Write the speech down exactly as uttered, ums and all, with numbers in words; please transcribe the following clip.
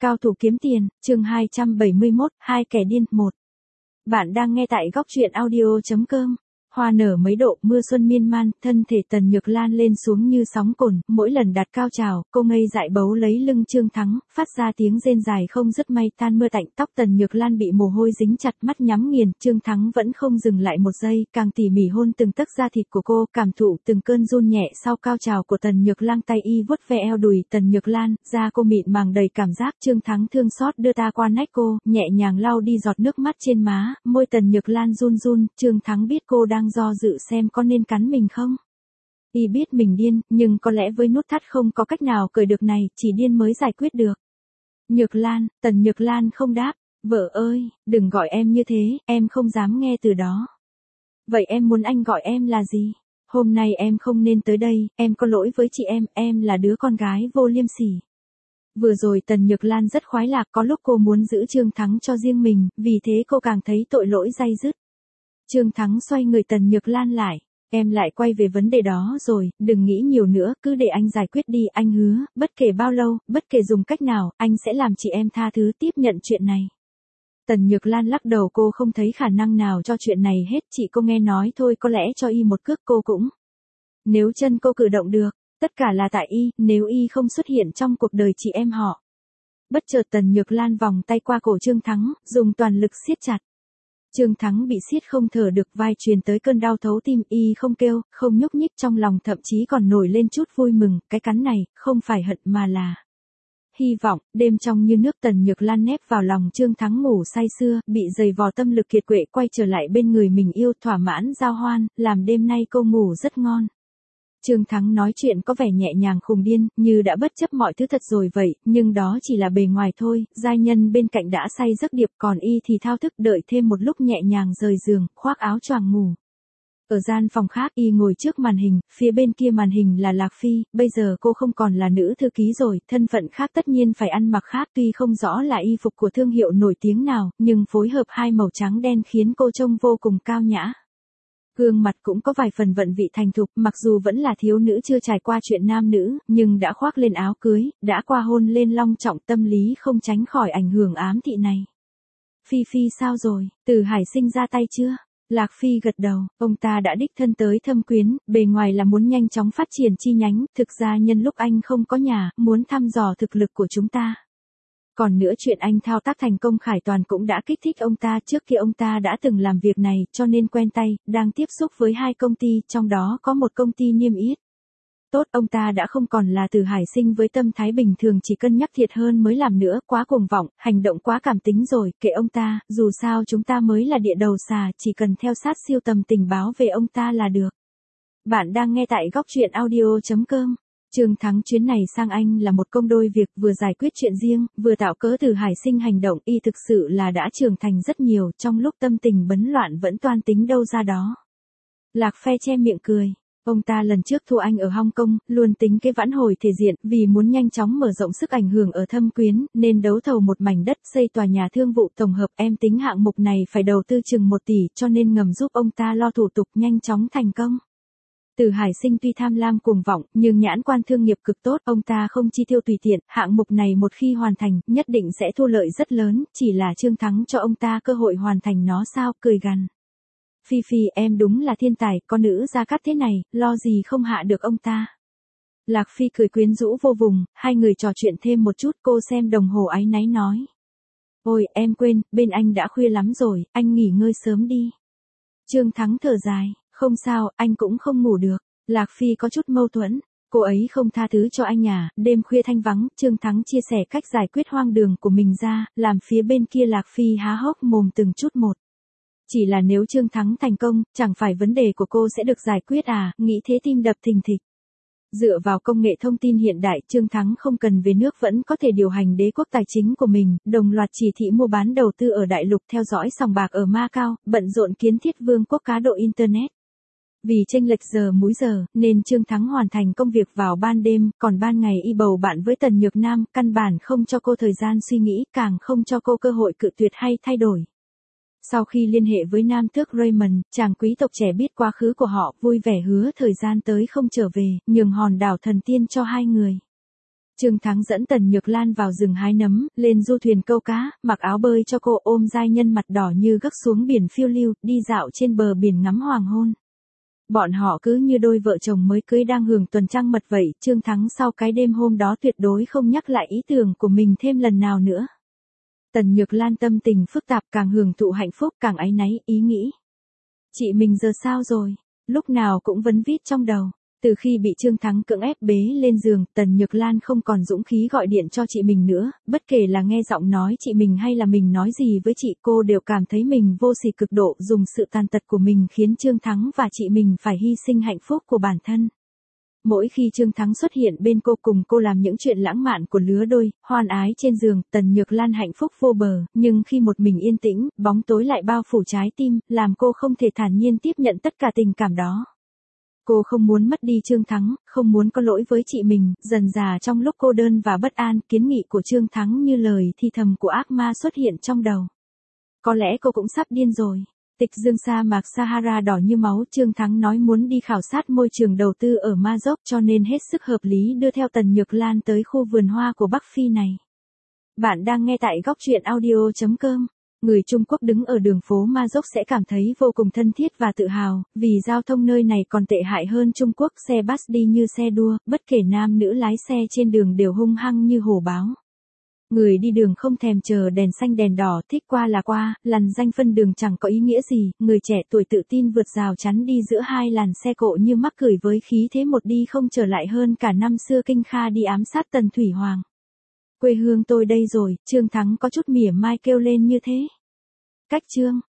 Cao thủ kiếm tiền, chương hai trăm bảy mươi mốt, hai kẻ điên, một. Bạn đang nghe tại góc truyện audio chấm com. Hoa nở mấy độ, mưa xuân miên man, thân thể Tần Nhược Lan lên xuống như sóng cồn, mỗi lần đạt cao trào, cô ngây dại bấu lấy lưng Trương Thắng, phát ra tiếng rên dài không dứt may tan mưa tạnh, tóc Tần Nhược Lan bị mồ hôi dính chặt, mắt nhắm nghiền, Trương Thắng vẫn không dừng lại một giây, càng tỉ mỉ hôn từng tấc da thịt của cô, cảm thụ từng cơn run nhẹ sau cao trào của Tần Nhược Lan, tay y vuốt ve eo đùi Tần Nhược Lan, da cô mịn màng đầy cảm giác, Trương Thắng thương xót đưa ta qua nách cô, nhẹ nhàng lau đi giọt nước mắt trên má, môi Tần Nhược Lan run run, Trương Thắng biết cô đang do dự xem có nên cắn mình không. Y biết mình điên, nhưng có lẽ với nút thắt không có cách nào cởi được này, chỉ điên mới giải quyết được. Nhược Lan, Tần Nhược Lan không đáp, vợ ơi, đừng gọi em như thế, em không dám nghe từ đó. Vậy em muốn anh gọi em là gì? Hôm nay em không nên tới đây, em có lỗi với chị em, em là đứa con gái vô liêm sỉ. Vừa rồi Tần Nhược Lan rất khoái lạc, có lúc cô muốn giữ Trương Thắng cho riêng mình, vì thế cô càng thấy tội lỗi day dứt. Trương Thắng xoay người Tần Nhược Lan lại, em lại quay về vấn đề đó rồi, đừng nghĩ nhiều nữa, cứ để anh giải quyết đi, anh hứa, bất kể bao lâu, bất kể dùng cách nào, anh sẽ làm chị em tha thứ tiếp nhận chuyện này. Tần Nhược Lan lắc đầu, cô không thấy khả năng nào cho chuyện này hết, chị cô nghe nói thôi, có lẽ cho y một cước cô cũng. Nếu chân cô cử động được, tất cả là tại y, nếu y không xuất hiện trong cuộc đời chị em họ. Bất chợt Tần Nhược Lan vòng tay qua cổ Trương Thắng, dùng toàn lực siết chặt. Trương Thắng bị siết không thở được, vai truyền tới cơn đau thấu tim, y không kêu, không nhúc nhích, trong lòng thậm chí còn nổi lên chút vui mừng, cái cắn này, không phải hận mà là hy vọng. Đêm trong như nước, Tần Nhược Lan nép vào lòng Trương Thắng ngủ say sưa, bị dày vò tâm lực kiệt quệ quay trở lại bên người mình yêu, thỏa mãn giao hoan, làm đêm nay cô ngủ rất ngon. Trương Thắng nói chuyện có vẻ nhẹ nhàng khùng điên, như đã bất chấp mọi thứ thật rồi vậy, nhưng đó chỉ là bề ngoài thôi, giai nhân bên cạnh đã say giấc điệp, còn y thì thao thức đợi thêm một lúc nhẹ nhàng rời giường, khoác áo choàng ngủ. Ở gian phòng khác, y ngồi trước màn hình, phía bên kia màn hình là Lạc Phi, bây giờ cô không còn là nữ thư ký rồi, thân phận khác tất nhiên phải ăn mặc khác, tuy không rõ là y phục của thương hiệu nổi tiếng nào, nhưng phối hợp hai màu trắng đen khiến cô trông vô cùng cao nhã. Gương mặt cũng có vài phần vận vị thành thục, mặc dù vẫn là thiếu nữ chưa trải qua chuyện nam nữ, nhưng đã khoác lên áo cưới, đã qua hôn lên long trọng, tâm lý không tránh khỏi ảnh hưởng ám thị này. Phi Phi sao rồi, Từ Hải Sinh ra tay chưa? Lạc Phi gật đầu, ông ta đã đích thân tới thâm quyến, bề ngoài là muốn nhanh chóng phát triển chi nhánh, thực ra nhân lúc anh không có nhà, muốn thăm dò thực lực của chúng ta. Còn nữa chuyện anh thao tác thành công Khải Toàn cũng đã kích thích ông ta, trước kia ông ta đã từng làm việc này, cho nên quen tay, đang tiếp xúc với hai công ty, trong đó có một công ty niêm yết. Tốt, ông ta đã không còn là Từ Hải Sinh với tâm thái bình thường chỉ cân nhắc thiệt hơn mới làm nữa, quá cuồng vọng, hành động quá cảm tính rồi, kệ ông ta, dù sao chúng ta mới là địa đầu xà, chỉ cần theo sát siêu tầm tình báo về ông ta là được. Bạn đang nghe tại góc truyện audio chấm com. Trương Thắng chuyến này sang Anh là một công đôi việc, vừa giải quyết chuyện riêng, vừa tạo cớ Từ Hải Sinh hành động, y thực sự là đã trưởng thành rất nhiều, trong lúc tâm tình bấn loạn vẫn toan tính đâu ra đó. Lạc Phe che miệng cười. Ông ta lần trước thua anh ở Hong Kong, luôn tính cái vãn hồi thể diện, vì muốn nhanh chóng mở rộng sức ảnh hưởng ở Thâm Quyến, nên đấu thầu một mảnh đất xây tòa nhà thương vụ tổng hợp, em tính hạng mục này phải đầu tư chừng một tỷ, cho nên ngầm giúp ông ta lo thủ tục nhanh chóng thành công. Từ Hải Sinh tuy tham lam cuồng vọng, nhưng nhãn quan thương nghiệp cực tốt, ông ta không chi tiêu tùy tiện, hạng mục này một khi hoàn thành, nhất định sẽ thu lợi rất lớn, chỉ là Trương Thắng cho ông ta cơ hội hoàn thành nó sao, cười gằn. Phi Phi em đúng là thiên tài, con nữ Gia Cát thế này, lo gì không hạ được ông ta. Lạc Phi cười quyến rũ vô vùng, hai người trò chuyện thêm một chút, cô xem đồng hồ áy náy nói. Ôi, em quên, bên anh đã khuya lắm rồi, anh nghỉ ngơi sớm đi. Trương Thắng thở dài, không sao, anh cũng không ngủ được. Lạc Phi có chút mâu thuẫn, cô ấy không tha thứ cho anh à, đêm khuya thanh vắng, Trương Thắng chia sẻ cách giải quyết hoang đường của mình ra, làm phía bên kia Lạc Phi há hốc mồm từng chút một. Chỉ là nếu Trương Thắng thành công, chẳng phải vấn đề của cô sẽ được giải quyết à, nghĩ thế tim đập thình thịch. Dựa vào công nghệ thông tin hiện đại, Trương Thắng không cần về nước vẫn có thể điều hành đế quốc tài chính của mình, đồng loạt chỉ thị mua bán đầu tư ở đại lục, theo dõi sòng bạc ở Macau, bận rộn kiến thiết vương quốc cá độ Internet. Vì chênh lệch giờ múi giờ, nên Trương Thắng hoàn thành công việc vào ban đêm, còn ban ngày y bầu bạn với Tần Nhược Nam, căn bản không cho cô thời gian suy nghĩ, càng không cho cô cơ hội cự tuyệt hay thay đổi. Sau khi liên hệ với nam tước Raymond, chàng quý tộc trẻ biết quá khứ của họ, vui vẻ hứa thời gian tới không trở về, nhường hòn đảo thần tiên cho hai người. Trương Thắng dẫn Tần Nhược Lan vào rừng hái nấm, lên du thuyền câu cá, mặc áo bơi cho cô, ôm giai nhân mặt đỏ như gấc xuống biển phiêu lưu, đi dạo trên bờ biển ngắm hoàng hôn. Bọn họ cứ như đôi vợ chồng mới cưới đang hưởng tuần trăng mật vậy. Trương Thắng sau cái đêm hôm đó tuyệt đối không nhắc lại ý tưởng của mình thêm lần nào nữa. Tần Nhược Lan tâm tình phức tạp, càng hưởng thụ hạnh phúc càng áy náy, ý nghĩ. Chị mình giờ sao rồi? Lúc nào cũng vấn vít trong đầu. Từ khi bị Trương Thắng cưỡng ép bế lên giường, Tần Nhược Lan không còn dũng khí gọi điện cho chị mình nữa, bất kể là nghe giọng nói chị mình hay là mình nói gì với chị, cô đều cảm thấy mình vô sỉ cực độ, dùng sự tàn tật của mình khiến Trương Thắng và chị mình phải hy sinh hạnh phúc của bản thân. Mỗi khi Trương Thắng xuất hiện bên cô, cùng cô làm những chuyện lãng mạn của lứa đôi, hoan ái trên giường, Tần Nhược Lan hạnh phúc vô bờ, nhưng khi một mình yên tĩnh, bóng tối lại bao phủ trái tim, làm cô không thể thản nhiên tiếp nhận tất cả tình cảm đó. Cô không muốn mất đi Trương Thắng, không muốn có lỗi với chị mình. Dần dà trong lúc cô đơn và bất an, kiến nghị của Trương Thắng như lời thì thầm của ác ma xuất hiện trong đầu. Có lẽ cô cũng sắp điên rồi. Tịch dương sa mạc Sahara đỏ như máu. Trương Thắng nói muốn đi khảo sát môi trường đầu tư ở Maroc, cho nên hết sức hợp lý đưa theo Tần Nhược Lan tới khu vườn hoa của Bắc Phi này. Bạn đang nghe tại góc truyện audio chấm com. Người Trung Quốc đứng ở đường phố Maroc sẽ cảm thấy vô cùng thân thiết và tự hào, vì giao thông nơi này còn tệ hại hơn Trung Quốc, xe bus đi như xe đua, bất kể nam nữ lái xe trên đường đều hung hăng như hổ báo. Người đi đường không thèm chờ đèn xanh đèn đỏ, thích qua là qua, lằn danh phân đường chẳng có ý nghĩa gì, người trẻ tuổi tự tin vượt rào chắn đi giữa hai làn xe cộ như mắc cười với khí thế một đi không trở lại hơn cả năm xưa Kinh Kha đi ám sát Tần Thủy Hoàng. Quê hương tôi đây rồi, Trương Thắng có chút mỉa mai kêu lên như thế. Cách Trương